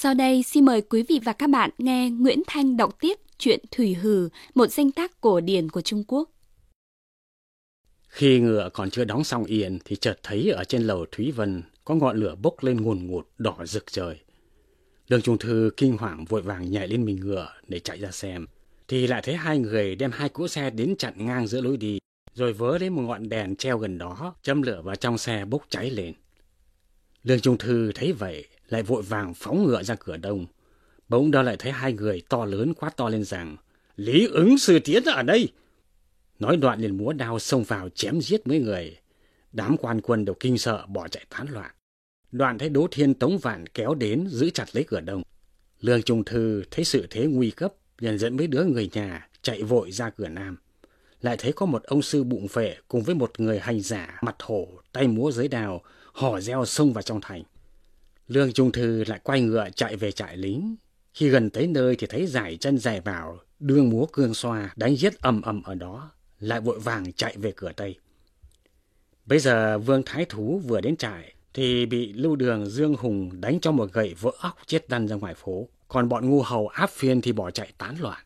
Sau đây xin mời quý vị và các bạn nghe Nguyễn Thanh đọc tiếp truyện Thủy Hử, một danh tác cổ điển của Trung Quốc. Khi ngựa còn chưa đóng xong yên thì chợt thấy ở trên lầu Thúy Vân có ngọn lửa bốc lên ngùn ngụt đỏ rực trời. Lương Trung Thư kinh hoàng vội vàng nhảy lên mình ngựa để chạy ra xem, thì lại thấy hai người đem hai cỗ xe đến chặn ngang giữa lối đi, rồi vớ lấy một ngọn đèn treo gần đó châm lửa vào trong xe bốc cháy lên. Lương Trung Thư thấy vậy lại vội vàng phóng ngựa ra cửa đông. Bỗng đó lại thấy hai người to lớn quát to lên rằng: Lý Ứng Sư Tiến ở đây! Nói đoạn liền múa đao xông vào chém giết mấy người. Đám quan quân đều kinh sợ bỏ chạy tán loạn. Đoạn thấy Đỗ Thiên Tống Vạn kéo đến giữ chặt lấy cửa đông. Lương Trung Thư thấy sự thế nguy cấp, liền dẫn mấy đứa người nhà chạy vội ra cửa nam. Lại thấy có một ông sư bụng phệ cùng với một người hành giả mặt hổ tay múa giới đào hò reo xông vào trong thành. Lương Trung Thư lại quay ngựa chạy về trại lính. Khi gần tới nơi thì thấy giải chân giải vào đương múa cương xoa đánh giết ầm ầm ở đó, lại vội vàng chạy về cửa tây. Bây giờ Vương Thái Thú vừa đến trại thì bị Lưu Đường Dương Hùng đánh cho một gậy vỡ óc chết lăn ra ngoài phố, còn bọn ngu hầu áp phiên thì bỏ chạy tán loạn.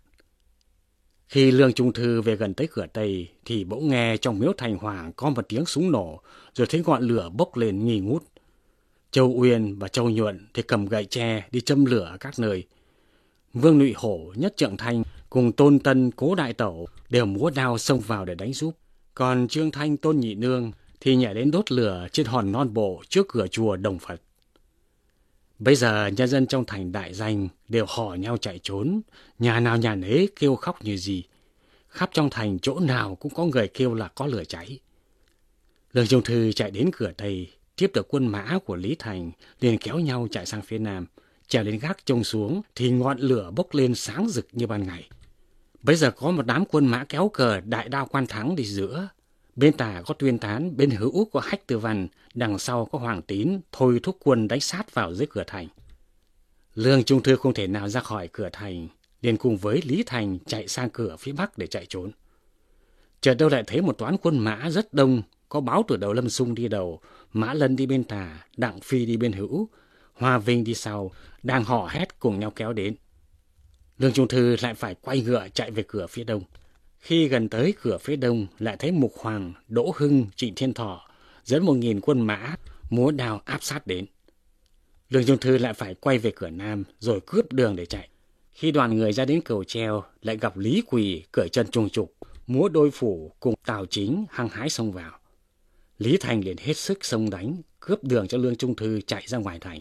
Khi Lương Trung Thư về gần tới cửa tây thì bỗng nghe trong miếu thành hoàng có một tiếng súng nổ, rồi thấy ngọn lửa bốc lên nghi ngút. Châu Uyên và Châu Nhuận thì cầm gậy tre đi châm lửa ở các nơi. Vương Nụy Hổ, Nhất Trượng Thanh cùng Tôn Tân, Cố Đại Tẩu đều múa đao xông vào để đánh giúp. Còn Trương Thanh, Tôn Nhị Nương thì nhảy đến đốt lửa trên hòn non bộ trước cửa chùa Đồng Phật. Bây giờ nhân dân trong thành đại danh đều hò nhau chạy trốn, nhà nào nhà nấy kêu khóc như gì. Khắp trong thành chỗ nào cũng có người kêu là có lửa cháy. Lương Trung Thư chạy đến cửa tây, tiếp được quân mã của Lý Thành, liền kéo nhau chạy sang phía nam. Trèo lên gác trông xuống thì ngọn lửa bốc lên sáng rực như ban ngày. Bây giờ có một đám quân mã kéo cờ Đại Đao Quan Thắng đi giữa. Bên tả có Tuyên Tán, bên hữu có Hách Tư Văn, đằng sau có Hoàng Tín thôi thúc quân đánh sát vào dưới cửa thành. Lương Trung Thư không thể nào ra khỏi cửa thành, liền cùng với Lý Thành chạy sang cửa phía bắc để chạy trốn. Chợt đâu lại thấy một toán quân mã rất đông, có Báo Tử Đầu Lâm Xung đi đầu, Mã Lân đi bên tả, Đặng Phi đi bên hữu, Hoa Vinh đi sau, đang hò hét cùng nhau kéo đến. Lương Trung Thư lại phải quay ngựa chạy về cửa phía đông. Khi gần tới cửa phía đông lại thấy Mục Hoàng, Đỗ Hưng, Trịnh Thiên Thọ dẫn 1000 quân mã múa đao áp sát đến. Lương Trung Thư lại phải quay về cửa nam rồi cướp đường để chạy. Khi đoàn người ra đến cầu treo lại gặp Lý Quỳ cởi chân trùng trục, múa đôi phủ cùng Tào Chính hăng hái xông vào. Lý Thành liền hết sức xông đánh, cướp đường cho Lương Trung Thư chạy ra ngoài thành.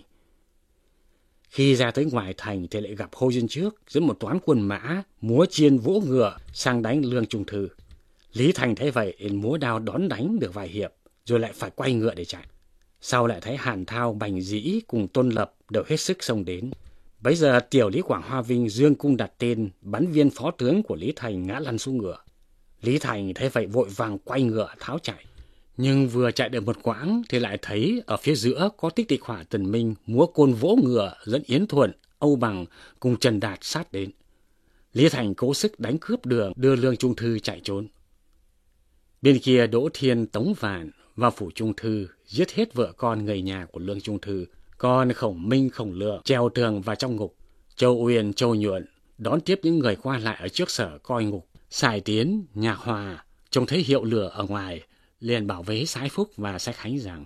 Khi ra tới ngoài thành thì lại gặp Hồ Dân Trước dẫn một toán quân mã múa chiên vỗ ngựa sang đánh Lương Trung Thư. Lý Thành thấy vậy liền múa đao đón đánh được vài hiệp, rồi lại phải quay ngựa để chạy. Sau lại thấy Hàn Thao, Bành Dĩ cùng Tôn Lập đều hết sức xông đến. Bấy giờ tiểu Lý Quảng Hoa Vinh dương cung đặt tên bắn viên phó tướng của Lý Thành ngã lăn xuống ngựa. Lý Thành thấy vậy vội vàng quay ngựa tháo chạy. Nhưng vừa chạy được một quãng thì lại thấy ở phía giữa có Tích Tịch Hỏa Tần Minh múa côn vỗ ngựa dẫn Yến Thuận, Âu Bằng cùng Trần Đạt sát đến. Lý Thành cố sức đánh cướp đường đưa Lương Trung Thư chạy trốn. Bên kia Đỗ Thiên Tống Vạn vào phủ Trung Thư giết hết vợ con người nhà của Lương Trung Thư. Còn Khổng Minh, Khổng Lượng treo tường vào trong ngục. Châu Uyên, Châu Nhuận đón tiếp những người qua lại ở trước sở coi ngục. Sài Tiến, Nhạc Hòa trông thấy hiệu lửa ở ngoài, liền bảo với Sái Phúc và Sái Khánh rằng: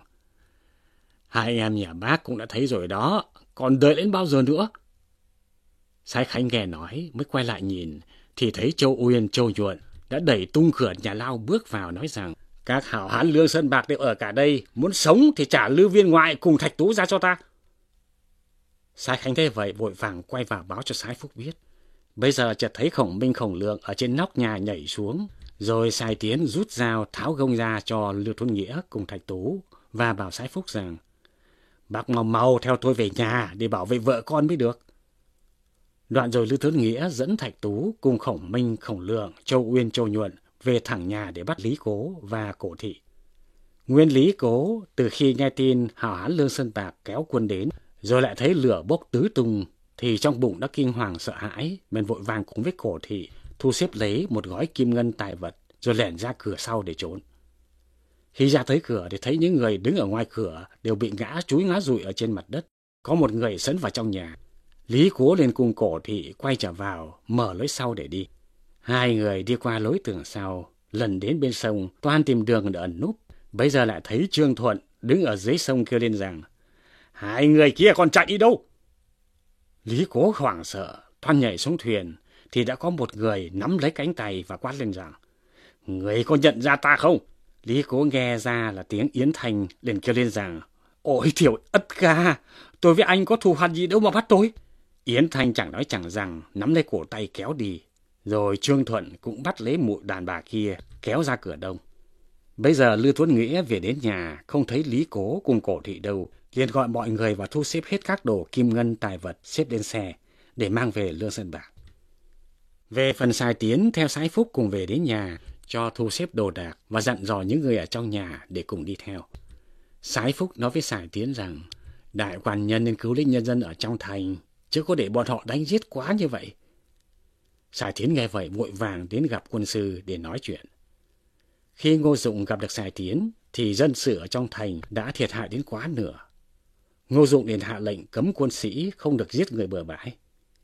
Hai em nhà bác cũng đã thấy rồi đó, còn đợi đến bao giờ nữa? Sái Khánh nghe nói mới quay lại nhìn thì thấy Châu Uyên, Châu Nhuận đã đẩy tung cửa nhà lao bước vào, nói rằng: Các hảo hán Lương Sơn Bạc đều ở cả đây, muốn sống thì trả Lưu Viên Ngoại cùng Thạch Tú ra cho ta. Sái Khánh thấy vậy vội vàng quay vào báo cho Sái Phúc biết. Bây giờ chợt thấy Khổng Minh, Khổng Lượng ở trên nóc nhà nhảy xuống, rồi Sài Tiến rút dao tháo gông ra cho Lưu Thuấn Nghĩa cùng Thạch Tú và bảo Sái Phúc rằng: Bác mau mau theo tôi về nhà để bảo vệ vợ con mới được. Đoạn rồi Lưu Thuấn Nghĩa dẫn Thạch Tú cùng Khổng Minh, Khổng Lượng, Châu Uyên, Châu Nhuận về thẳng nhà để bắt Lý Cố và Cổ Thị. Nguyên Lý Cố từ khi nghe tin hảo hán Lương Sơn Bạc kéo quân đến, rồi lại thấy lửa bốc tứ tung, thì trong bụng đã kinh hoàng sợ hãi, bèn vội vàng cùng với Cổ Thị thu xếp lấy một gói kim ngân tài vật, rồi lẻn ra cửa sau để trốn. Khi ra tới cửa thì thấy những người đứng ở ngoài cửa đều bị ngã chúi ngã rụi ở trên mặt đất. Có một người sấn vào trong nhà. Lý Cố liền cùng Cổ Thị quay trở vào, mở lối sau để đi. Hai người đi qua lối tường sau, lần đến bên sông, toan tìm đường để ẩn núp. Bây giờ lại thấy Trương Thuận đứng ở dưới sông kêu lên rằng: "Hai người kia còn chạy đi đâu?" Lý Cố hoảng sợ, toan nhảy xuống thuyền, thì đã có một người nắm lấy cánh tay và quát lên rằng: "Người có nhận ra ta không?" Lý Cố nghe ra là tiếng Yến Thanh, liền kêu lên rằng: "Ôi Tiểu Ất ca, tôi với anh có thù hằn gì đâu mà bắt tôi." Yến Thanh chẳng nói chẳng rằng, nắm lấy cổ tay kéo đi. Rồi Trương Thuận cũng bắt lấy mụ đàn bà kia, kéo ra cửa đông. Bây giờ Lưu Tuấn Nghĩa về đến nhà, không thấy Lý Cố cùng Cổ Thị đâu, liền gọi mọi người vào thu xếp hết các đồ kim ngân tài vật xếp lên xe để mang về Lương Sơn Bạc. Về phần Sài Tiến theo Sái Phúc cùng về đến nhà, cho thu xếp đồ đạc và dặn dò những người ở trong nhà để cùng đi theo. Sái Phúc nói với Sài Tiến rằng đại quan nhân nên cứu lấy nhân dân ở trong thành, chứ có để bọn họ đánh giết quá như vậy. Sài Tiến nghe vậy vội vàng đến gặp quân sư để nói chuyện. Khi Ngô Dụng gặp được Sài Tiến thì dân sự ở trong thành đã thiệt hại đến quá nửa. Ngô Dụng liền hạ lệnh cấm quân sĩ không được giết người bừa bãi.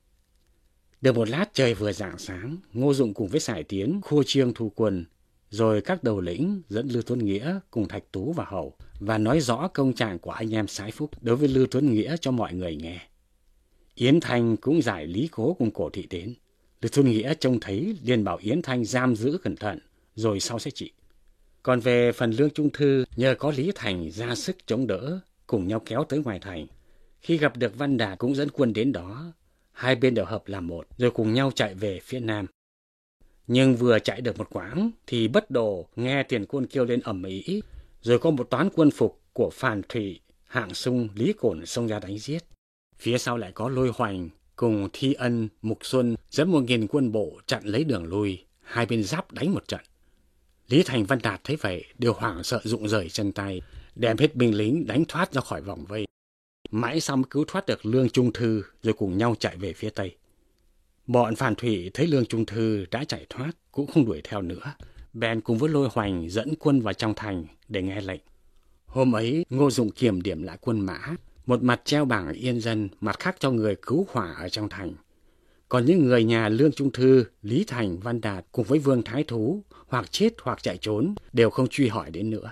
Được một lát trời vừa rạng sáng, Ngô Dụng cùng với Sài Tiến khua chiêng thu quân, rồi các đầu lĩnh dẫn Lưu Tuấn Nghĩa cùng Thạch Tú vào hầu và nói rõ công trạng của anh em Sái Phúc đối với Lưu Tuấn Nghĩa cho mọi người nghe. Yến Thanh cũng giải Lý Cố cùng Cổ Thị đến. Lưu Tuấn Nghĩa trông thấy liền bảo Yến Thanh giam giữ cẩn thận, rồi sau sẽ trị. Còn về phần Lương Trung Thư, nhờ có Lý Thành ra sức chống đỡ, cùng nhau kéo tới ngoài thành. Khi gặp được Văn Đạt cũng dẫn quân đến đó, hai bên đều hợp làm một, rồi cùng nhau chạy về phía nam. Nhưng vừa chạy được một quãng thì bất đồ nghe tiền quân kêu lên ầm ĩ, rồi có một toán quân phục của Phàn Thủy, Hạng Sung, Lý Cổn xông ra đánh giết. Phía sau lại có Lôi Hoành cùng Thi Ân, Mục Xuân dẫn 1000 quân bộ chặn lấy đường lui, hai bên giáp đánh một trận. Lý Thành, Văn Đạt thấy vậy đều hoảng sợ rụng rời chân tay, đem hết binh lính đánh thoát ra khỏi vòng vây. Mãi sau mới cứu thoát được Lương Trung Thư, rồi cùng nhau chạy về phía tây. Bọn Phàn Thủy thấy Lương Trung Thư đã chạy thoát cũng không đuổi theo nữa, bèn cùng với Lôi Hoành dẫn quân vào trong thành để nghe lệnh. Hôm ấy Ngô Dụng kiểm điểm lại quân mã, một mặt treo bảng yên dân, mặt khác cho người cứu hỏa ở trong thành. Còn những người nhà Lương Trung Thư, Lý Thành, Văn Đạt cùng với Vương Thái Thú hoặc chết hoặc chạy trốn đều không truy hỏi đến nữa.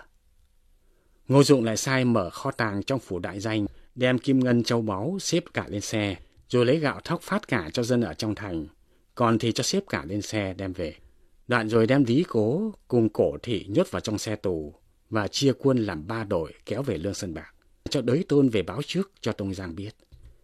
Ngô Dụng lại sai mở kho tàng trong phủ đại danh, đem kim ngân châu báu xếp cả lên xe, rồi lấy gạo thóc phát cả cho dân ở trong thành, còn thì cho xếp cả lên xe đem về. Đoạn rồi đem Lý Cố cùng Cổ Thị nhốt vào trong xe tù và chia quân làm 3 đội kéo về Lương Sơn Bạc, cho Đới Tôn về báo trước cho Tống Giang biết.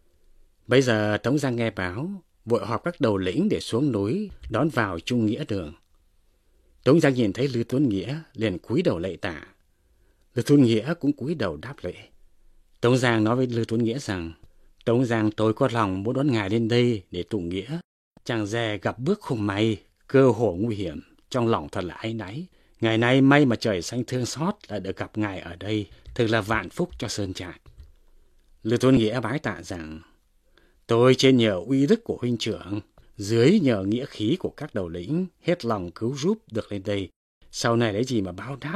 Bây giờ Tống Giang nghe báo, vội họp các đầu lĩnh để xuống núi đón vào Trung Nghĩa Đường. Tống Giang nhìn thấy Lưu Tuấn Nghĩa liền cúi đầu lạy tạ. Lưu Tuấn Nghĩa cũng cúi đầu đáp lễ. Tống Giang nói với Lưu Tuấn Nghĩa rằng: "Tống Giang, tôi có lòng muốn đón ngài lên đây để tụng nghĩa. Chẳng dè gặp bước không may, cơ hồ nguy hiểm, trong lòng thật là áy náy. Ngày nay may mà trời xanh thương xót là được gặp ngài ở đây, thực là vạn phúc cho Sơn Trại." Lưu Tuấn Nghĩa bái tạ rằng: "Tôi trên nhờ uy đức của huynh trưởng, dưới nhờ nghĩa khí của các đầu lĩnh, hết lòng cứu giúp được lên đây. Sau này lấy gì mà báo đáp?"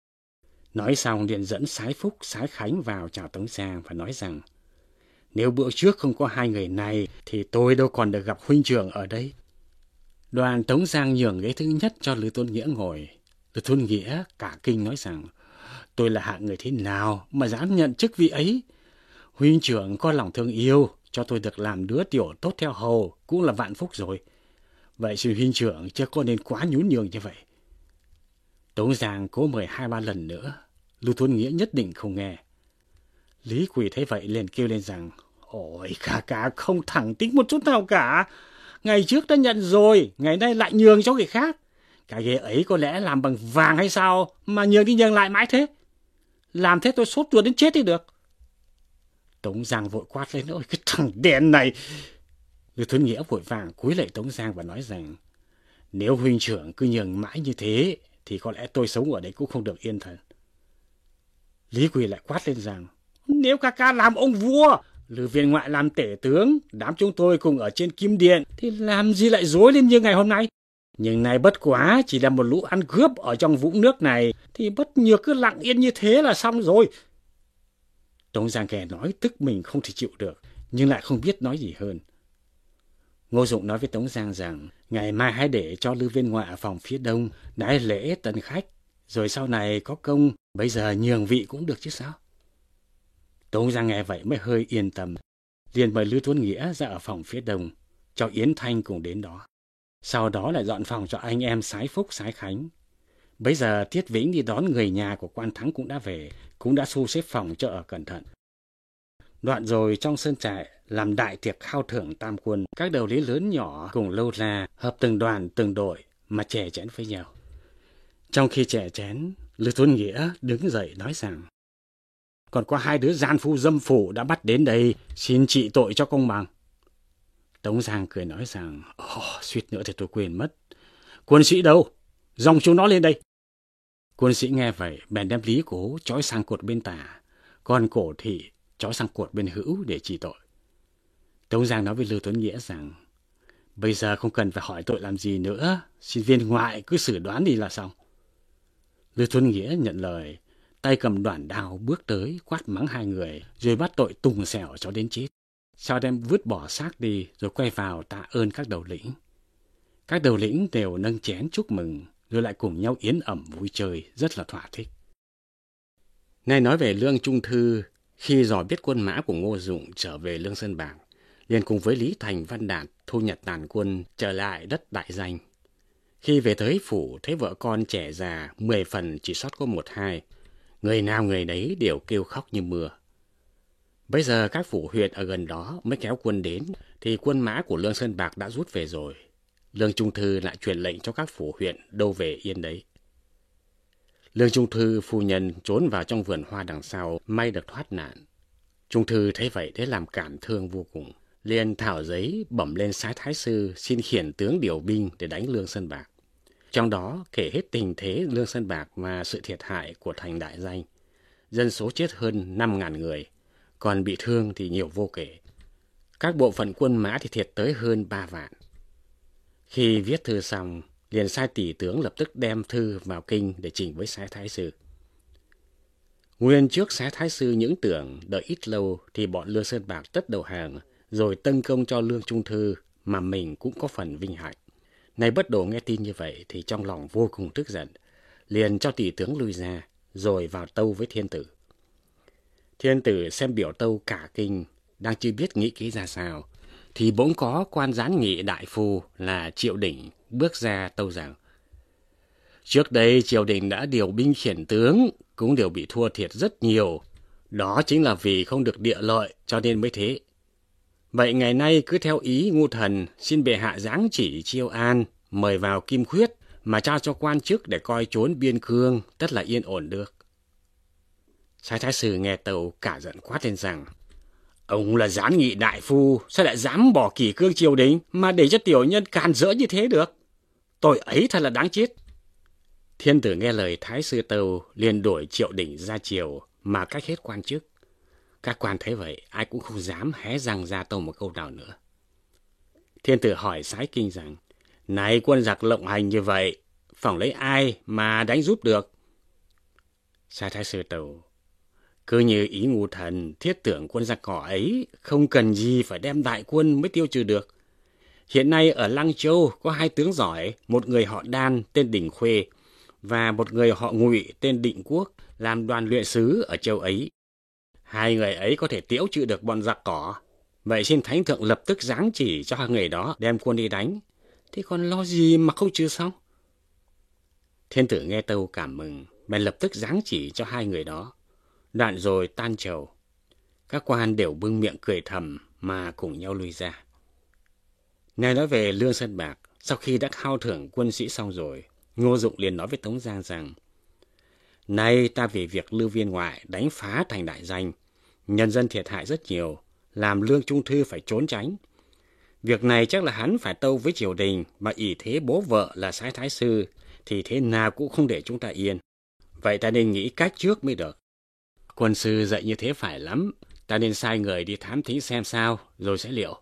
Nói xong liền dẫn Sái Phúc, Sái Khánh vào chào Tống Giang và nói rằng: "Nếu bữa trước không có hai người này thì tôi đâu còn được gặp huynh trưởng ở đây." Đoàn Tống Giang nhường ghế thứ nhất cho Lưu Tuấn Nghĩa ngồi. Lưu Tuấn Nghĩa cả kinh nói rằng: "Tôi là hạng người thế nào mà dám nhận chức vị ấy? Huynh trưởng có lòng thương yêu, cho tôi được làm đứa tiểu tốt theo hầu cũng là vạn phúc rồi. Vậy xin huynh trưởng chưa có nên quá nhún nhường như vậy." Tống Giang cố mời 2-3 lần nữa, Lưu Tuấn Nghĩa nhất định không nghe. Lý Quỳ thấy vậy liền kêu lên rằng: "Ôi, cả không thẳng tính một chút nào cả. Ngày trước đã nhận rồi, ngày nay lại nhường cho người khác. Cái ghế ấy có lẽ làm bằng vàng hay sao mà nhường đi nhường lại mãi thế? Làm thế tôi sốt ruột đến chết đi được." Tống Giang vội quát lên: "Ôi, cái thằng đen này!" Lưu Tuấn Nghĩa vội vàng cúi lạy Tống Giang và nói rằng: "Nếu huynh trưởng cứ nhường mãi như thế thì có lẽ tôi sống ở đây cũng không được yên thần." Lý Quỳ lại quát lên rằng: "Nếu ca làm ông vua, Lư Viên ngoại làm tể tướng, đám chúng tôi cùng ở trên Kim Điện thì làm gì lại rối lên như ngày hôm nay? Nhưng nay bất quá chỉ là một lũ ăn cướp ở trong vũng nước này thì bất nhược cứ lặng yên như thế là xong rồi." Tống Giang nghe nói tức mình không thể chịu được, nhưng lại không biết nói gì hơn. Ngô Dụng nói với Tống Giang rằng ngày mai hãy để cho Lư Viên Ngoại ở phòng phía đông đãi lễ tân khách, rồi sau này có công, bây giờ nhường vị cũng được chứ sao. Tống Giang nghe vậy mới hơi yên tâm, liền mời Lư Tuấn Nghĩa ra ở phòng phía đông, cho Yến Thanh cùng đến đó. Sau đó lại dọn phòng cho anh em Sái Phúc, Sái Khánh. Bây giờ Tiết Vĩnh đi đón người nhà của quan Thắng cũng đã về, cũng đã thu xếp phòng cho ở cẩn thận. Đoạn rồi trong sân trại làm đại tiệc khao thưởng tam quân, các đầu lĩnh lớn nhỏ cùng Lâu La hợp từng đoàn từng đội mà chè chén với nhau. Trong khi chè chén, Lư Tuấn Nghĩa đứng dậy nói rằng: còn có 2 đứa gian phu dâm phụ đã bắt đến đây, xin trị tội cho công bằng. Tống Giang cười nói rằng: suýt nữa thì tôi quên mất. Quân sĩ đâu? Dòng chúng nó lên đây. Quân sĩ nghe vậy bèn đem Lý Cố trói sang cột bên tả, còn Cổ Thị trói sang cột bên hữu để trị tội. Tống Giang nói với Lư Tuấn Nghĩa rằng: bây giờ không cần phải hỏi tội làm gì nữa, xin viên ngoại cứ xử đoán đi là xong. Lư Tuấn Nghĩa nhận lời, tay cầm đoản đao bước tới quát mắng 2 người, rồi bắt tội tùng xẻo cho đến chết. Sau đem vứt bỏ xác đi, rồi quay vào tạ ơn các đầu lĩnh. Các đầu lĩnh đều nâng chén chúc mừng, rồi lại cùng nhau yến ẩm vui chơi, rất là thỏa thích. Nay nói về Lương Trung Thư, khi dò biết quân mã của Ngô Dụng trở về Lương Sơn Bạc, liền cùng với Lý Thành, Văn Đạt thu nhặt tàn quân trở lại đất Đại Danh. Khi về tới phủ thấy vợ con trẻ già 10 phần chỉ sót có 1-2, người nào người đấy đều kêu khóc như mưa. Bây giờ các phủ huyện ở gần đó mới kéo quân đến, thì quân mã của Lương Sơn Bạc đã rút về rồi. Lương Trung Thư lại truyền lệnh cho các phủ huyện đâu về yên đấy. Lương Trung Thư phu nhân trốn vào trong vườn hoa đằng sau, may được thoát nạn. Trung Thư thấy vậy để làm cảm thương vô cùng, liền thảo giấy bẩm lên Sái Thái Sư xin khiển tướng điều binh để đánh Lương Sơn Bạc. Trong đó kể hết tình thế Lương Sơn Bạc và sự thiệt hại của thành Đại Danh. Dân số chết hơn 5.000 người, còn bị thương thì nhiều vô kể. Các bộ phận quân mã thì thiệt tới hơn 3 vạn. Khi viết thư xong, liền sai tỷ tướng lập tức đem thư vào kinh để trình với Sái Thái Sư. Nguyên trước Sái Thái Sư những tưởng đợi ít lâu thì bọn Lương Sơn Bạc tất đầu hàng, rồi tấn công cho Lương Trung Thư mà mình cũng có phần vinh hạnh. Nay Bất Đồ nghe tin như vậy thì trong lòng vô cùng tức giận, liền cho tỷ tướng lui ra, rồi vào tâu với Thiên Tử. Thiên Tử xem biểu tâu cả kinh, đang chưa biết nghĩ kỹ ra sao, thì bỗng có quan gián nghị đại phu là Triệu Đỉnh bước ra tâu rằng: trước đây triều đình đã điều binh khiển tướng, cũng đều bị thua thiệt rất nhiều. Đó chính là vì không được địa lợi cho nên mới thế. Vậy ngày nay cứ theo ý ngu thần, xin bệ hạ giáng chỉ chiêu an, mời vào Kim Khuyết, mà trao cho quan chức để coi trốn biên cương, tất là yên ổn được. Sái Thái Sư nghe tâu cả giận quát lên rằng: ông là gián nghị đại phu, sao lại dám bỏ kỷ cương triều đình mà để cho tiểu nhân càn rỡ như thế được? Tội ấy thật là đáng chết. Thiên Tử nghe lời Thái Sư tâu, liền đuổi Triệu Đỉnh ra triều mà cách hết quan chức. Các quan thấy vậy, ai cũng không dám hé răng ra tâu một câu nào nữa. Thiên Tử hỏi Sái Kinh rằng: này quân giặc lộng hành như vậy, phỏng lấy ai mà đánh giúp được? Sái Thái Sư tâu: cứ như ý ngu thần, thiết tưởng quân giặc cỏ ấy không cần gì phải đem đại quân mới tiêu trừ được. Hiện nay ở Lăng Châu có 2 tướng giỏi, một người họ Đan tên Đình Khuê và một người họ Ngụy tên Định Quốc làm đoàn luyện sứ ở châu ấy. 2 người ấy có thể tiễu trừ được bọn giặc cỏ. Vậy xin Thánh Thượng lập tức giáng chỉ cho 2 người đó đem quân đi đánh. Thế còn lo gì mà không trừ xong? Thiên Tử nghe tâu cảm mừng, bèn lập tức giáng chỉ cho 2 người đó. Đoạn rồi tan chầu. Các quan đều bưng miệng cười thầm mà cùng nhau lui ra. Này nói về Lương Sơn Bạc, sau khi đã khao thưởng quân sĩ xong rồi, Ngô Dụng liền nói với Tống Giang rằng: nay ta vì việc Lư Viên Ngoại đánh phá thành Đại Danh, nhân dân thiệt hại rất nhiều, làm Lương Trung Thư phải trốn tránh. Việc này chắc là hắn phải tâu với triều đình, mà ỷ thế bố vợ là Sái Thái Sư, thì thế nào cũng không để chúng ta yên. Vậy ta nên nghĩ cách trước mới được. Quân sư dạy như thế phải lắm, ta nên sai người đi thám thính xem sao, rồi sẽ liệu.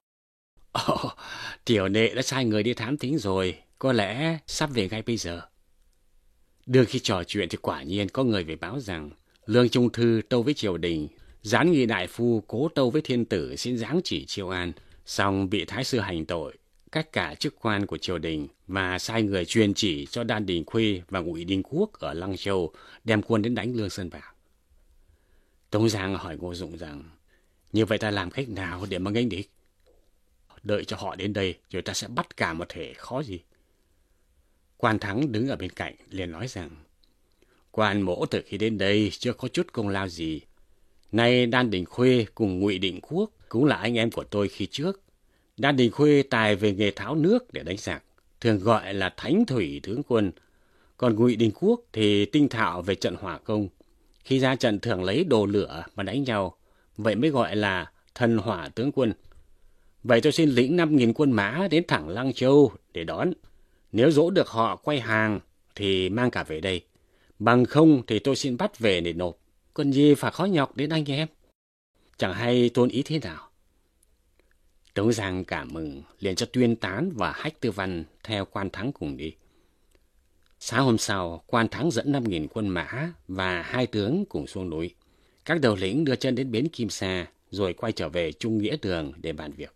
Tiểu đệ đã sai người đi thám thính rồi, có lẽ sắp về ngay bây giờ. Đương khi trò chuyện thì quả nhiên có người về báo rằng Lương Trung Thư tâu với triều đình, Gián nghị đại phu cố tâu với thiên tử xin giáng chỉ Chiêu An, song bị thái sư hành tội, cách cả chức quan của triều đình và sai người truyền chỉ cho Đan Đình Khuê và Ngụy Đình Quốc ở Lăng Châu đem quân đến đánh Lương Sơn Bạc. Tống Giang hỏi Ngô Dụng rằng, như vậy ta làm cách nào để mà nghênh địch? Đợi cho họ đến đây rồi ta sẽ bắt cả một thể, khó gì. Quan Thắng đứng ở bên cạnh liền nói rằng, quan mỗ từ khi đến đây chưa có chút công lao gì. Nay Đan Đình Khuê cùng Ngụy Định Quốc cũng là anh em của tôi khi trước. Đan Đình Khuê tài về nghề tháo nước để đánh giặc, thường gọi là Thánh Thủy tướng quân. Còn Ngụy Đình Quốc thì tinh thạo về trận hỏa công. Khi ra trận thường lấy đồ lửa mà đánh nhau, vậy mới gọi là Thần Hỏa tướng quân. Vậy tôi xin lĩnh 5.000 quân mã đến thẳng Lăng Châu để đón. Nếu dỗ được họ quay hàng thì mang cả về đây. Bằng không thì tôi xin bắt về để nộp. Còn gì phải khó nhọc đến anh em. Chẳng hay tôn ý thế nào. Tống Giang cảm mừng, liền cho Tuyên Tán và Hách Tư Văn theo Quan Thắng cùng đi. Sáng hôm sau, Quan Thắng dẫn 5.000 quân mã và 2 tướng cùng xuống núi. Các đầu lĩnh đưa chân đến bến Kim Sa, rồi quay trở về Trung Nghĩa Đường để bàn việc.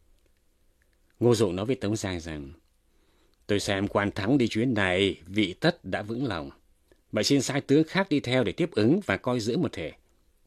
Ngô Dụng nói với Tống Giang rằng, tôi xem Quan Thắng đi chuyến này, vị tất đã vững lòng. Vậy xin sai tướng khác đi theo để tiếp ứng và coi giữ một thể.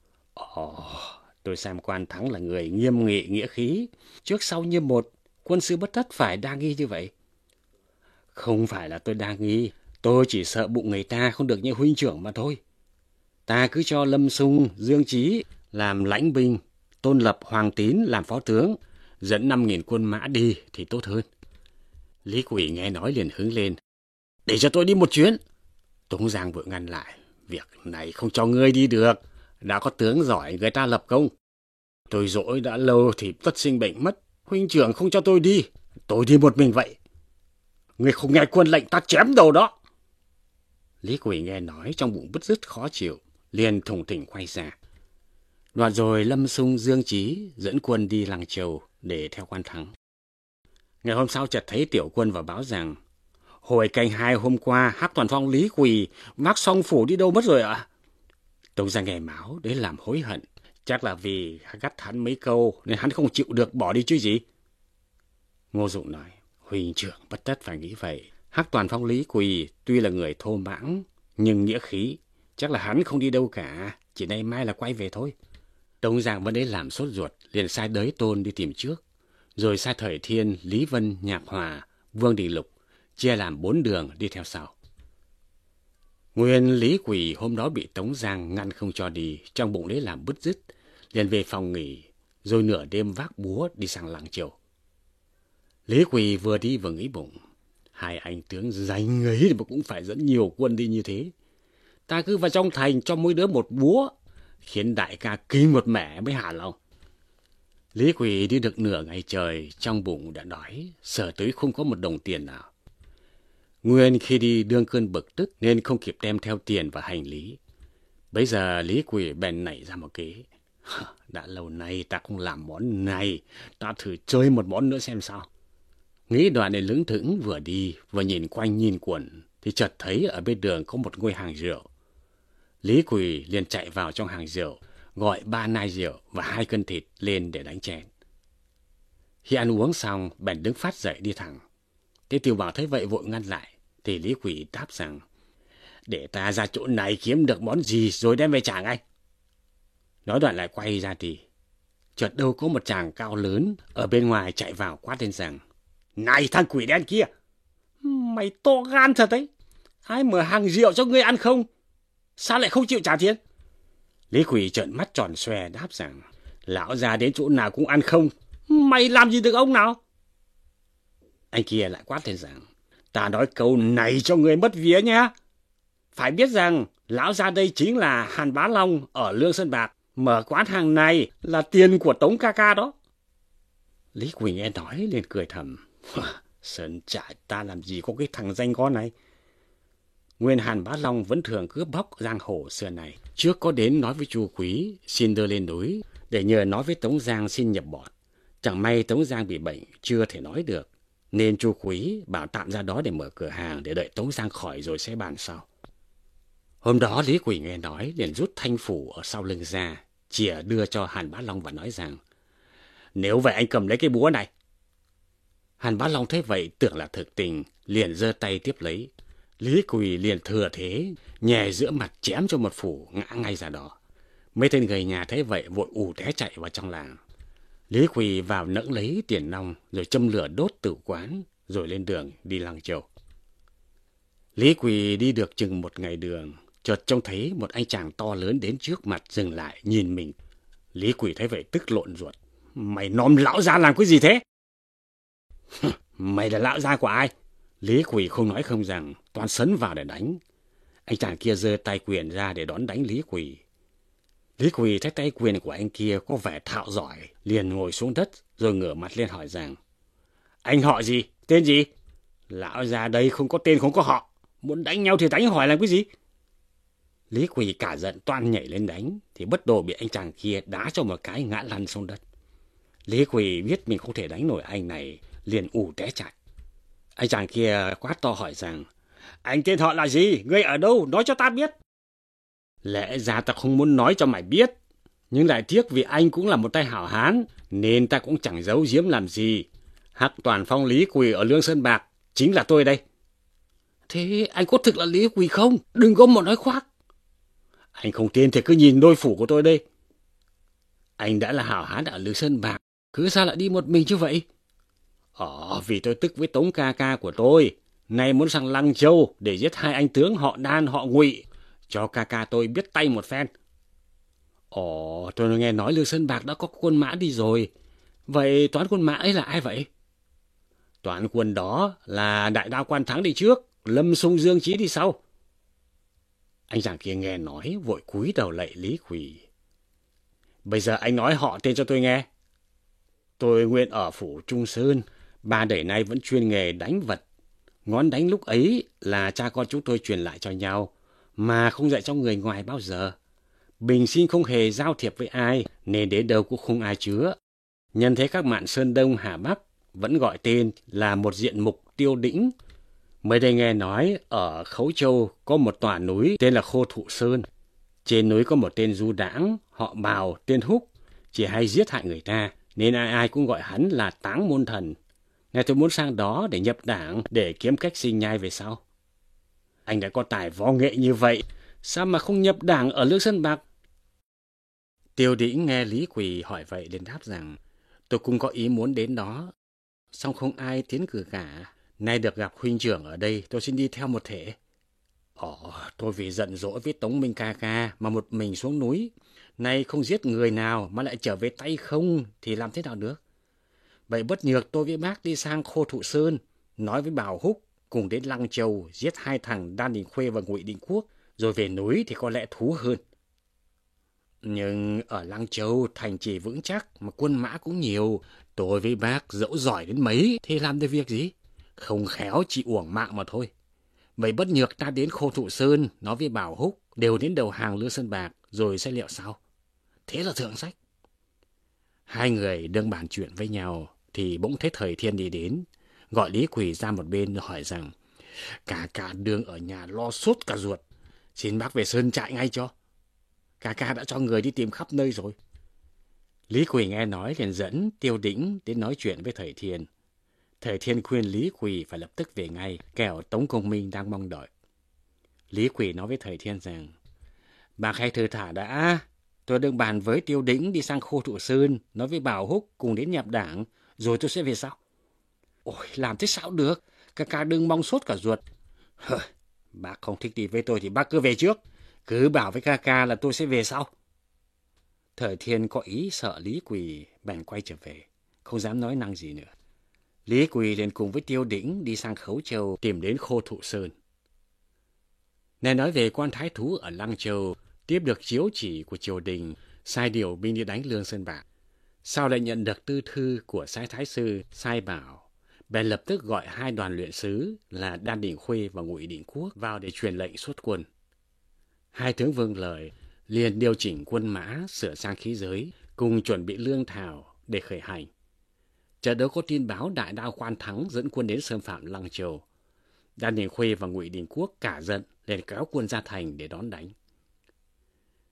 Tôi xem Quan Thắng là người nghiêm nghị nghĩa khí, trước sau như một, quân sư bất tất phải đa nghi như vậy. Không phải là tôi đa nghi, tôi chỉ sợ bụng người ta không được như huynh trưởng mà thôi. Ta cứ cho Lâm Xung, Dương Chí làm lãnh binh, Tôn Lập, Hoàng Tín làm phó tướng, dẫn 5.000 quân mã đi thì tốt hơn. Lý Quỳ nghe nói liền hứng lên. Để cho tôi đi một chuyến. Tống Giang vội ngăn lại. Việc này không cho ngươi đi được. Đã có tướng giỏi người ta lập công. Tôi dỗi đã lâu thì tất sinh bệnh mất. Huynh trưởng không cho tôi đi. Tôi đi một mình vậy. Ngươi không nghe quân lệnh ta chém đầu đó. Lý Quỳ nghe nói trong bụng bứt rứt khó chịu. Liền thủng thỉnh quay ra. Đoạn rồi Lâm Xung, Dương Chí dẫn quân đi Lăng Châu để theo Quan Thắng. Ngày hôm sau chợt thấy tiểu quân vào báo rằng, hồi canh 2 hôm qua, Hắc Toàn Phong Lý Quỳ vác song phủ đi đâu mất rồi ạ? Tống Giang nghe báo đến làm hối hận, chắc là vì gắt hắn mấy câu nên hắn không chịu được bỏ đi chứ gì. Ngô Dụng nói, huynh trưởng bất tất phải nghĩ vậy. Hắc Toàn Phong Lý Quỳ tuy là người thô mãng nhưng nghĩa khí, chắc là hắn không đi đâu cả, chỉ nay mai là quay về thôi. Tống Giang vẫn đến làm sốt ruột, liền sai Đới Tôn đi tìm trước, rồi sai Thời Thiên, Lý Vân, Nhạc Hòa, Vương Đình Lục chia làm 4 đường đi theo sau. Nguyên Lý Quỳ hôm đó bị Tống Giang ngăn không cho đi, trong bụng lấy làm bứt rứt, liền về phòng nghỉ, rồi nửa đêm vác búa đi sang Lăng Châu. Lý Quỳ vừa đi vừa nghĩ bụng, hai anh tướng danh ấy mà cũng phải dẫn nhiều quân đi như thế. Ta cứ vào trong thành cho mỗi đứa một búa, khiến đại ca kinh một mẻ mới hả lòng. Lý Quỳ đi được nửa ngày trời, trong bụng đã đói, sợ tới không có một đồng tiền nào. Nguyên khi đi đương cơn bực tức nên không kịp đem theo tiền và hành lý. Bây giờ Lý Quỳ bèn nảy ra một kế. Đã lâu nay ta không làm món này, ta thử chơi một món nữa xem sao. Nghĩ đoạn này lững thững vừa đi vừa nhìn quanh nhìn quẩn thì chợt thấy ở bên đường có một ngôi hàng rượu. Lý Quỳ liền chạy vào trong hàng rượu, gọi 3 nai rượu và 2 cân thịt lên để đánh chén. Khi ăn uống xong, bèn đứng phát dậy đi thẳng. Thế Tiểu Bảo thấy vậy vội ngăn lại, thì Lý Quỳ đáp rằng, để ta ra chỗ này kiếm được món gì rồi đem về trả ngay. Nói đoạn lại quay ra thì chợt đâu có một chàng cao lớn ở bên ngoài chạy vào quát lên rằng, này thằng quỷ đen kia, mày to gan thật đấy, ai mở hàng rượu cho ngươi ăn không? Sao lại không chịu trả tiền? Lý Quỳ trợn mắt tròn xoe đáp rằng, lão già đến chỗ nào cũng ăn không, mày làm gì được ông nào? Anh kia lại quát lên rằng, ta nói câu này cho người mất vía nhá. Phải biết rằng lão già đây chính là Hàn Bá Long ở Lương Sơn Bạc, mở quán hàng này là tiền của Tống ca ca đó. Lý Quỳ nghe nói liền cười thầm, Sơn Trại ta làm gì có cái thằng danh con này. Nguyên Hàn Bá Long vẫn thường cướp bóc giang hồ xưa này. Trước có đến nói với Chu Quý xin đưa lên núi để nhờ nói với Tống Giang xin nhập bọn. Chẳng may Tống Giang bị bệnh chưa thể nói được, nên Chu Quý bảo tạm ra đó để mở cửa hàng để đợi Tống Giang khỏi rồi sẽ bàn sau. Hôm đó Lý Quỳ nghe nói liền rút thanh phủ ở sau lưng ra, chìa đưa cho Hàn Bá Long và nói rằng, nếu vậy anh cầm lấy cái búa này. Hàn Bá Long thấy vậy tưởng là thực tình, liền giơ tay tiếp lấy. Lý Quỳ liền thừa thế, nhè giữa mặt chém cho một phủ ngã ngay ra đó. Mấy tên gầy nhà thấy vậy vội ù té chạy vào trong làng. Lý Quỳ vào nẫng lấy tiền nong rồi châm lửa đốt tử quán, rồi lên đường đi Lăng Châu. Lý Quỳ đi được chừng một ngày đường, chợt trông thấy một anh chàng to lớn đến trước mặt dừng lại nhìn mình. Lý Quỳ thấy vậy tức lộn ruột. Mày nom lão gia làm cái gì thế? Mày là lão gia của ai? Lý Quỳ không nói không rằng, toan sấn vào để đánh. Anh chàng kia giơ tay quyền ra để đón đánh Lý Quỳ. Lý Quỳ thấy tay quyền của anh kia có vẻ thạo giỏi, liền ngồi xuống đất rồi ngửa mặt lên hỏi rằng, anh họ gì? Tên gì? Lão già đây không có tên không có họ, muốn đánh nhau thì đánh, hỏi làm cái gì? Lý Quỳ cả giận toan nhảy lên đánh, thì bất đồ bị anh chàng kia đá cho một cái ngã lăn xuống đất. Lý Quỳ biết mình không thể đánh nổi anh này, liền ù té chạy. Anh chàng kia quát to hỏi rằng, anh tên họ là gì? Ngươi ở đâu? Nói cho ta biết. Lẽ ra ta không muốn nói cho mày biết, nhưng lại tiếc vì anh cũng là một tay hảo hán, nên ta cũng chẳng giấu giếm làm gì. Hắc Toàn Phong Lý Quỳ ở Lương Sơn Bạc, chính là tôi đây. Thế anh có thực là Lý Quỳ không? Đừng có mà nói khoác. Anh không tin thì cứ nhìn đôi phủ của tôi đây. Anh đã là hảo hán ở Lương Sơn Bạc, cứ sao lại đi một mình như vậy? Vì tôi tức với Tống ca ca của tôi, nay muốn sang Lăng Châu để giết hai anh tướng họ Đan họ Ngụy, cho ca ca tôi biết tay một phen. Tôi nghe nói Lương Sơn Bạc đã có quân mã đi rồi. Vậy toán quân mã ấy là ai vậy? Toán quân đó là Đại Đao Quan Thắng đi trước, Lâm Sung Dương Chí đi sau. Anh chàng kia nghe nói vội cúi đầu lạy Lý Quỳ. Bây giờ anh nói họ tên cho tôi nghe. Tôi nguyên ở phủ Trung Sơn, 3 đời nay vẫn chuyên nghề đánh vật. Ngón đánh lúc ấy là cha con chúng tôi truyền lại cho nhau, mà không dạy cho người ngoài bao giờ. Bình sinh không hề giao thiệp với ai, nên đến đâu cũng không ai chứa. Nhân thế các mạn Sơn Đông Hà Bắc vẫn gọi tên là một diện mục Tiêu Đĩnh. Mới đây nghe nói ở Khấu Châu có một tòa núi tên là Khô Thụ Sơn. Trên núi có một tên du đãng họ Bào tên Húc, chỉ hay giết hại người ta, nên ai ai cũng gọi hắn là Táng Môn Thần. Này tôi muốn sang đó để nhập đảng, để kiếm cách sinh nhai về sau. Anh đã có tài võ nghệ như vậy, sao mà không nhập đảng ở Lương Sơn Bạc? Tiêu Đĩnh nghe Lý Quỳ hỏi vậy liền đáp rằng, tôi cũng có ý muốn đến đó, song không ai tiến cử cả. Nay được gặp huynh trưởng ở đây, tôi xin đi theo một thể. Tôi vì giận dỗi với Tống Minh ca ca mà một mình xuống núi. Nay không giết người nào mà lại trở về tay không thì làm thế nào được? Vậy bất nhược tôi với bác đi sang Khô Thụ Sơn, nói với Bảo Húc cùng đến Lăng Châu giết hai thằng Đan Đình Khuê và Ngụy Định Quốc, rồi về núi thì có lẽ thú hơn. Nhưng ở Lăng Châu thành trì vững chắc mà quân mã cũng nhiều, tôi với bác dẫu giỏi đến mấy thì làm được việc gì? Không khéo chỉ uổng mạng mà thôi. Vậy bất nhược ta đến Khô Thụ Sơn nói với Bảo Húc đều đến đầu hàng Lương Sơn Bạc rồi sẽ liệu sau. Thế là thượng sách. Hai người đang bàn chuyện với nhau thì bỗng thấy Thời Thiên đi đến, gọi Lý Quỳ ra một bên hỏi rằng, cả đường ở nhà lo sốt cả ruột, xin bác về sơn trại ngay cho. Ca đã cho người đi tìm khắp nơi rồi. Lý Quỳ nghe nói liền dẫn Tiêu Đĩnh đến nói chuyện với Thời Thiên. Thời Thiên khuyên Lý Quỳ phải lập tức về ngay, kẻo Tống Công Minh đang mong đợi. Lý Quỳ nói với Thời Thiên rằng, bác hãy thư thả đã, tôi đang bàn với Tiêu Đĩnh đi sang Khô Thụ Sơn, nói với Bảo Húc cùng đến nhập đảng, rồi tôi sẽ về sau. Làm thế sao được, ca đừng mong sốt cả ruột. Bác không thích đi với tôi thì bác cứ về trước, cứ bảo với ca là tôi sẽ về sau. Thời Thiên có ý sợ Lý Quỳ, bèn quay trở về, không dám nói năng gì nữa. Lý Quỳ liền cùng với Tiêu Đĩnh đi sang Khấu Châu tìm đến Khô Thụ Sơn. Nghe nói về quan thái thú ở Lăng Châu tiếp được chiếu chỉ của triều đình sai điều binh đi đánh Lương Sơn Bạc. Sau lại nhận được tư thư của sai thái sư sai bảo, bèn lập tức gọi hai đoàn luyện sứ là Đan Đình Khuê và Ngụy Định Quốc vào để truyền lệnh xuất quân. Hai tướng vâng lời, liền điều chỉnh quân mã, sửa sang khí giới, cùng chuẩn bị lương thảo để khởi hành. Chợt đâu có tin báo Đại Đao Quan Thắng dẫn quân đến xâm phạm Lăng Châu. Đan Đình Khuê và Ngụy Định Quốc cả giận, liền kéo quân ra thành để đón đánh.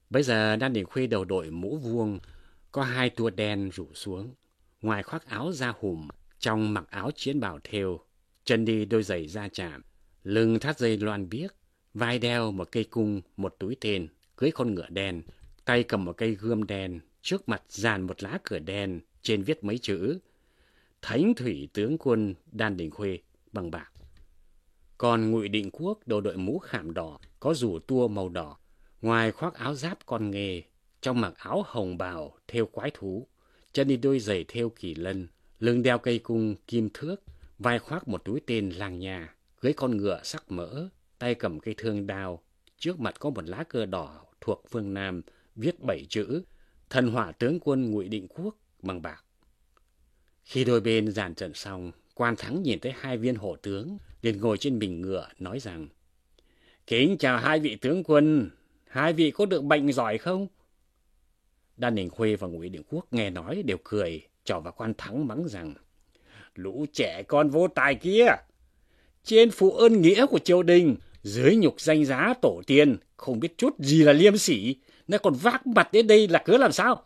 Bây giờ Đan Đình Khuê đầu đội mũ vuông, có 2 tua đen rủ xuống, ngoài khoác áo da hùm, trong mặc áo chiến bào thêu, chân đi đôi giày da chạm, lưng thắt dây loan biếc, vai đeo một cây cung, một túi tên, cưỡi con ngựa đen, tay cầm một cây gươm đen, trước mặt dàn một lá cờ đen, trên viết mấy chữ Thánh Thủy Tướng Quân Đan Đình Khuê bằng bạc. Còn Ngụy Định Quốc đầu đội mũ khảm đỏ, có rủ tua màu đỏ, ngoài khoác áo giáp con nghề, trong mặc áo hồng bào thêu quái thú, chân đi đôi giày thêu kỳ lân, lưng đeo cây cung kim thước, vai khoác một túi tên làng nhà, cưỡi con ngựa sắc mỡ, tay cầm cây thương đao, trước mặt có một lá cờ đỏ thuộc phương Nam, viết 7 chữ Thần Hỏa Tướng Quân Ngụy Định Quốc bằng bạc. Khi đôi bên dàn trận xong, Quan Thắng nhìn thấy 2 viên hổ tướng liền ngồi trên mình ngựa nói rằng: Kính chào 2 vị tướng quân, 2 vị có được bệnh giỏi không? Đan Đình Khuê và Ngụy Định Quốc nghe nói đều cười, trỏ vào Quan Thắng mắng rằng: Lũ trẻ con vô tài kia, trên phụ ơn nghĩa của triều đình, dưới nhục danh giá tổ tiên, không biết chút gì là liêm sỉ, nó còn vác mặt đến đây là cớ làm sao?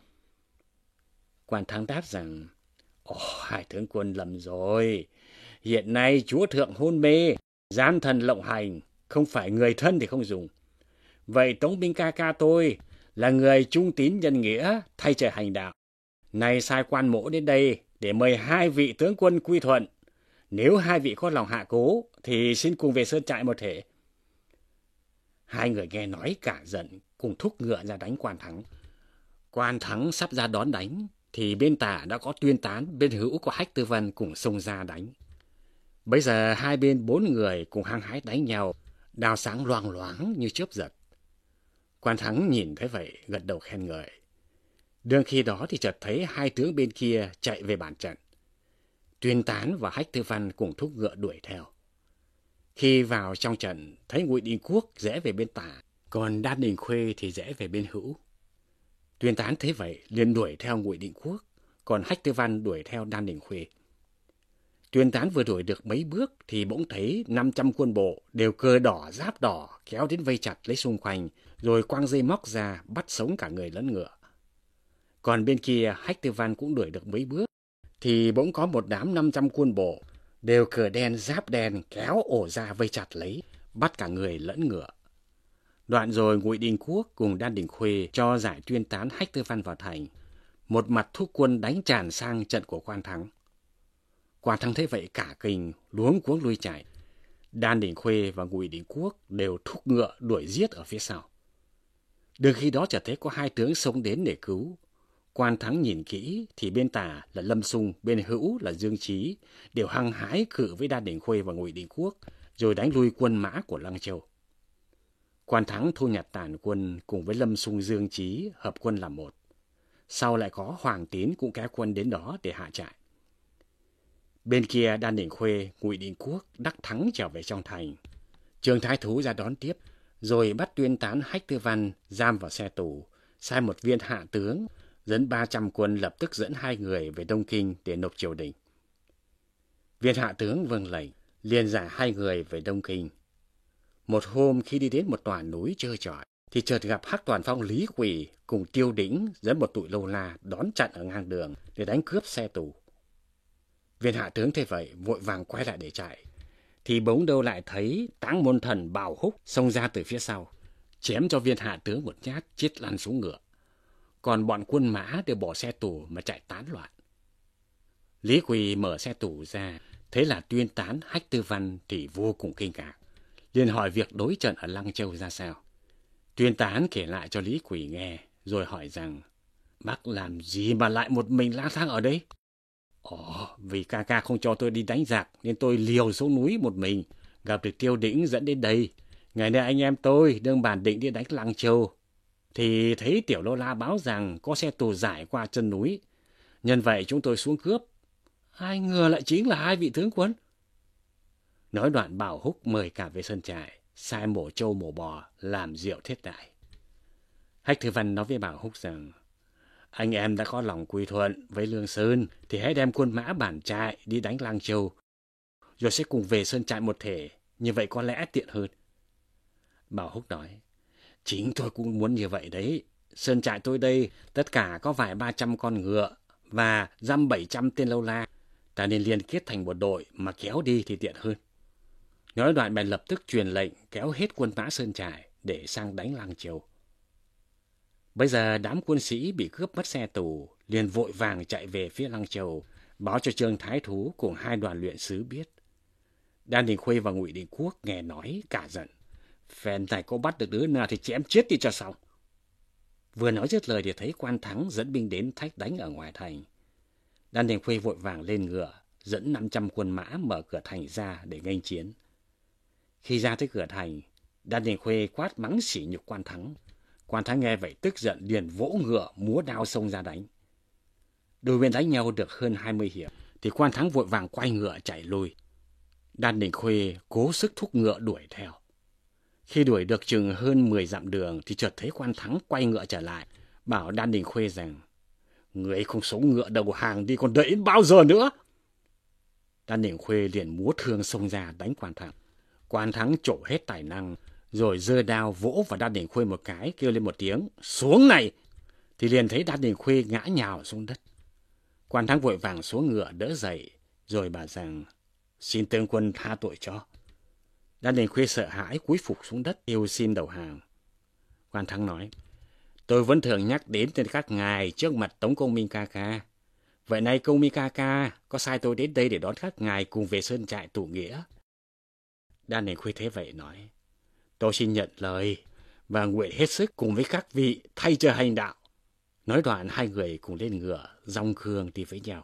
Quan Thắng đáp rằng: Hai tướng quân lầm rồi, hiện nay chúa thượng hôn mê, gian thần lộng hành, không phải người thân thì không dùng. Vậy Tống binh ca ca tôi là người trung tín nhân nghĩa, thay trời hành đạo, nay sai quan mỗ đến đây để mời 2 vị tướng quân quy thuận. Nếu 2 vị có lòng hạ cố thì xin cùng về sơn trại một thể. 2 người nghe nói cả giận, cùng thúc ngựa ra đánh Quan Thắng. Quan Thắng sắp ra đón đánh thì bên tả đã có Tuyên Tán, bên hữu có Hách Tư Văn cùng xông ra đánh. Bây giờ 2 bên 4 người cùng hăng hái đánh nhau, đao sáng loang loáng như chớp giật. Quan Thắng nhìn thấy vậy, gật đầu khen ngợi. Đương khi đó thì chợt thấy 2 tướng bên kia chạy về bàn trận. Tuyên Tán và Hách Tư Văn cùng thúc ngựa đuổi theo. Khi vào trong trận, thấy Ngụy Định Quốc rẽ về bên tả, còn Đan Đình Khuê thì rẽ về bên hữu. Tuyên Tán thấy vậy liền đuổi theo Ngụy Định Quốc, còn Hách Tư Văn đuổi theo Đan Đình Khuê. Tuyên Tán vừa đuổi được mấy bước thì bỗng thấy 500 quân bộ đều cờ đỏ giáp đỏ kéo đến vây chặt lấy xung quanh, rồi quăng dây móc ra bắt sống cả người lẫn ngựa. Còn bên kia Hách Tư Văn cũng đuổi được mấy bước thì bỗng có một đám 500 quân bộ đều cờ đen giáp đen kéo ổ ra vây chặt lấy, bắt cả người lẫn ngựa. Đoạn rồi Ngụy Định Quốc cùng Đan Đình Khuê cho giải Tuyên Tán, Hách Tư Văn vào thành, một mặt thúc quân đánh tràn sang trận của Quan Thắng. Quan Thắng thấy vậy cả kinh, luống cuống lui chạy. Đan Đình Khuê và Ngụy Định Quốc đều thúc ngựa đuổi giết ở phía sau. Đương khi đó chợt thấy có 2 tướng xông đến để cứu. Quan Thắng nhìn kỹ thì bên tả là Lâm Xung, bên hữu là Dương Chí, đều hăng hái cự với Đan Đình Khuê và Ngụy Định Quốc, rồi đánh lui quân mã của Lăng Châu. Quan Thắng thu nhặt tàn quân cùng với Lâm Xung, Dương Chí hợp quân làm một. Sau lại có Hoàng Tín cũng kéo quân đến đó để hạ trại. Bên kia Đan Đình Khuê, Ngụy Định Quốc đắc thắng trở về trong thành. Trương Thái Thú ra đón tiếp, rồi bắt Tuyên Tán, Hách Tư Văn giam vào xe tù, sai một viên hạ tướng dẫn 300 quân lập tức dẫn 2 người về Đông Kinh để nộp triều đình. Viên hạ tướng vâng lệnh, liền giải 2 người về Đông Kinh. Một hôm khi đi đến một tòa núi trơ trọi, thì chợt gặp Hắc Toàn Phong Lý Quỳ cùng Tiêu Đĩnh dẫn một tụi lâu la đón chặn ở ngang đường để đánh cướp xe tù. Viên hạ tướng thấy vậy vội vàng quay lại để chạy, thì bỗng đâu lại thấy Táng Môn Thần Bảo Húc xông ra từ phía sau, chém cho viên hạ tướng một nhát chết lăn xuống ngựa. Còn bọn quân mã đều bỏ xe tù mà chạy tán loạn. Lý Quỳ mở xe tù ra, thấy là Tuyên Tán, Hách Tư Văn thì vô cùng kinh ngạc, liền hỏi việc đối trận ở Lăng Châu ra sao. Tuyên Tán kể lại cho Lý Quỳ nghe, rồi hỏi rằng: Bác làm gì mà lại một mình lang thang ở đây? Vì ca ca không cho tôi đi đánh giặc nên tôi liều xuống núi một mình, gặp được Tiêu Đĩnh dẫn đến đây. Ngày nay anh em tôi đương bàn định đi đánh Lăng Châu, thì thấy tiểu lâu la báo rằng có xe tù giải qua chân núi. Nhân vậy chúng tôi xuống cướp. Ai ngờ lại chính là 2 vị tướng quân. Nói đoạn Bảo Húc mời cả về sân trại, sai mổ trâu mổ bò làm rượu thiết đãi. Hách Tư Văn nói với Bảo Húc rằng: Anh em đã có lòng quy thuận với Lương Sơn thì hãy đem quân mã bản trại đi đánh Lăng Châu, rồi sẽ cùng về sơn trại một thể, như vậy có lẽ tiện hơn. Bảo Húc nói: Chính tôi cũng muốn như vậy đấy, Sơn trại tôi đây tất cả có vài 300 con ngựa và dăm 700 tên lâu la. Ta nên liên kết thành một đội mà kéo đi thì tiện hơn. Nói đoạn bèn lập tức truyền lệnh kéo hết quân mã Sơn trại để sang đánh Lăng Châu. Bây giờ đám quân sĩ bị cướp mất xe tù liền vội vàng chạy về phía Lăng Châu, báo cho Trương Thái Thú cùng 2 đoàn luyện sứ biết. Đan Đình Khuê và Ngụy Đình Quốc nghe nói cả giận. Phen này có bắt được đứa nào thì chém chết đi cho xong. Vừa nói dứt lời thì thấy Quan Thắng dẫn binh đến thách đánh ở ngoài thành. Đan Đình Khuê vội vàng lên ngựa, dẫn 500 quân mã mở cửa thành ra để nghênh chiến. Khi ra tới cửa thành, Đan Đình Khuê quát mắng sỉ nhục Quan Thắng. Quan Thắng nghe vậy tức giận liền vỗ ngựa múa đao xông ra đánh. Đôi bên đánh nhau được hơn 20 hiệp thì Quan Thắng vội vàng quay ngựa chạy lui. Đan Đình Khuê cố sức thúc ngựa đuổi theo. Khi đuổi được chừng hơn 10 dặm đường thì chợt thấy Quan Thắng quay ngựa trở lại, bảo Đan Đình Khuê rằng: "Người không sống ngựa đầu hàng đi còn đợi đến bao giờ nữa?" Đan Đình Khuê liền múa thương xông ra đánh Quan Thắng. Quan Thắng trổ hết tài năng, rồi giơ đao vỗ vào Đan Đình Khuê một cái, kêu lên một tiếng: "Xuống này!" Thì liền thấy Đan Đình Khuê ngã nhào xuống đất. Quan Thắng vội vàng xuống ngựa đỡ dậy, rồi bảo rằng: "Xin tướng quân tha tội cho." Đan Đình Khuê sợ hãi cúi phục xuống đất yêu xin đầu hàng. Quan Thắng nói: "Tôi vẫn thường nhắc đến tên các ngài trước mặt Tống Công Minh ca ca. Vậy nay Công Minh ca ca có sai tôi đến đây để đón các ngài cùng về Sơn trại tụ nghĩa." Đan Đình Khuê thế vậy nói: "Tôi xin nhận lời và nguyện hết sức cùng với các vị thay cho hành đạo." Nói đoạn 2 người cùng lên ngựa dong khương đi với nhau.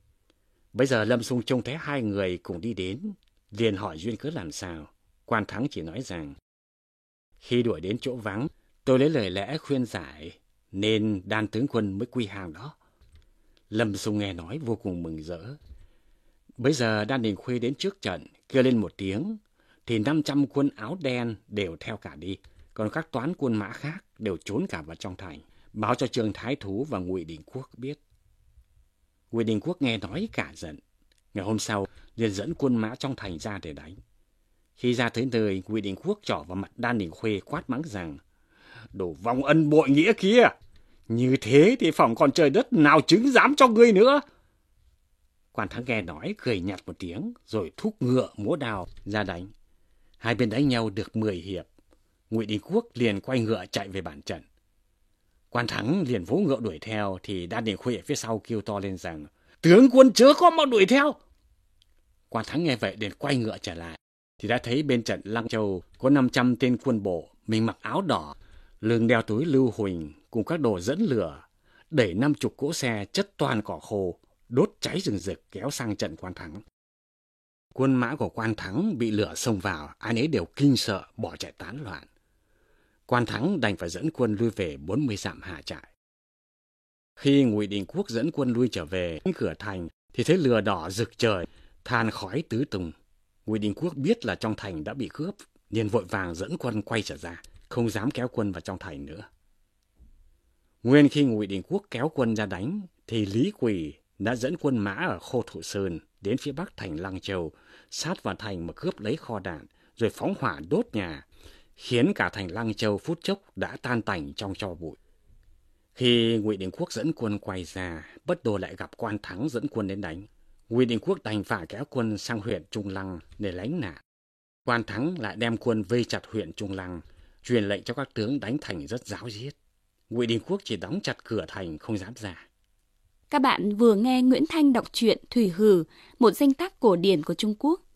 Bây giờ Lâm Xung trông thấy 2 người cùng đi đến, liền hỏi duyên cớ làm sao. Quan Thắng chỉ nói rằng: "Khi đuổi đến chỗ vắng, tôi lấy lời lẽ khuyên giải, nên Đan tướng quân mới quy hàng đó." Lâm Xung nghe nói vô cùng mừng rỡ. Bây giờ Đan Đình Khuê đến trước trận, kêu lên một tiếng, thì 500 quân áo đen đều theo cả đi, còn các toán quân mã khác đều trốn cả vào trong thành, báo cho Trương Thái Thú và Ngụy Đình Quốc biết. Ngụy Đình Quốc nghe nói cả giận. Ngày hôm sau liền dẫn quân mã trong thành ra để đánh. Khi ra tới nơi, Ngụy Đình Quốc trỏ vào mặt Đan Đình Khuê quát mắng rằng: "Đồ vong ân bội nghĩa kia! Như thế thì phỏng còn trời đất nào chứng giám cho ngươi nữa." Quan Thắng nghe nói cười nhạt một tiếng, rồi thúc ngựa múa đao ra đánh. 2 bên đánh nhau được 10 hiệp. Ngụy Đình Quốc liền quay ngựa chạy về bản trận. Quan Thắng liền vỗ ngựa đuổi theo thì Đan Đình Khuê ở phía sau kêu to lên rằng: "Tướng quân chớ có mau đuổi theo!" Quan Thắng nghe vậy liền quay ngựa trở lại thì đã thấy bên trận Lăng Châu có 500 tên quân bộ, mình mặc áo đỏ, lưng đeo túi lưu huỳnh cùng các đồ dẫn lửa, đẩy 50 cỗ xe chất toàn cỏ khô, đốt cháy rừng rực kéo sang trận Quan Thắng. Quân mã của Quan Thắng bị lửa xông vào, ai nấy đều kinh sợ bỏ chạy tán loạn. Quan Thắng đành phải dẫn quân lui về 40 dặm hạ trại. Khi Ngụy Đình Quốc dẫn quân lui trở về đến cửa thành thì thấy lửa đỏ rực trời, than khói tứ tung. Ngụy Đình Quốc biết là trong thành đã bị cướp, liền vội vàng dẫn quân quay trở ra, không dám kéo quân vào trong thành nữa. Nguyên khi Ngụy Đình Quốc kéo quân ra đánh thì Lý Quỳ đã dẫn quân mã ở Khô Thụ Sơn đến phía bắc thành Lăng Châu, sát vào thành mà cướp lấy kho đạn, rồi phóng hỏa đốt nhà, khiến cả thành Lăng Châu phút chốc đã tan tành trong tro bụi. Khi Ngụy Đình Quốc dẫn quân quay ra, bất đồ lại gặp Quan Thắng dẫn quân đến đánh. Ngụy Đình Quốc đành phải kéo quân sang huyện Trung Lăng để lánh nạn. Quan Thắng lại đem quân vây chặt huyện Trung Lăng, truyền lệnh cho các tướng đánh thành rất ráo riết. Ngụy Đình Quốc chỉ đóng chặt cửa thành không dám ra. Các bạn vừa nghe Nguyễn Thanh đọc truyện Thủy Hử, một danh tác cổ điển của Trung Quốc.